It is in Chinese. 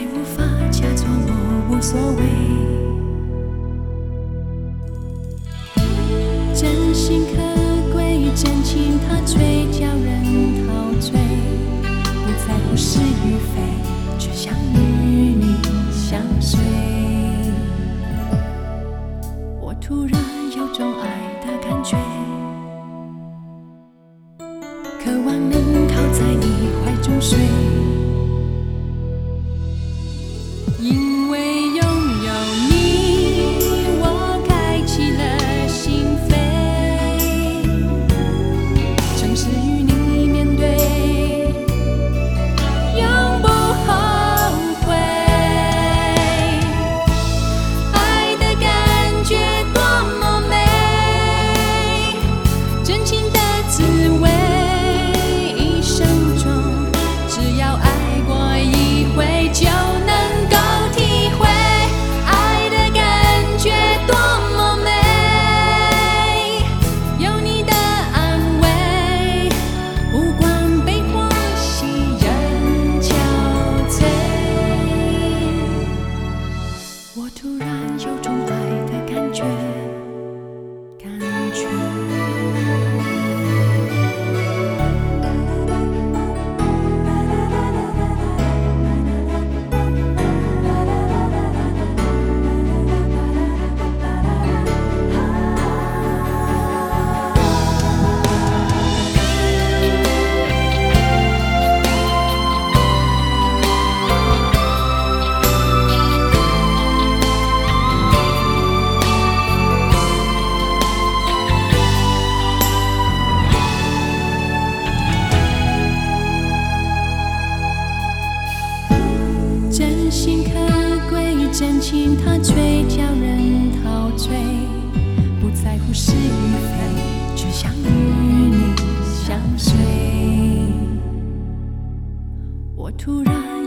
无法假装我无所谓，真心可贵，真情它最叫人陶醉，不在乎是与非，只想与你相随。我突然有种爱的感觉，渴望能靠在你怀中睡，因为拥有你，我开启了心扉，诚实与你面对，永不后悔。爱的感觉多么美，真情的滋味，一生中只要爱过一回就能够体会。爱的感觉多么美，有你的安慰，不管悲或喜人憔悴。我突然有种爱的感觉，真心可贵，真情它最叫人陶醉，不在乎是与非，只想与你相随。我突然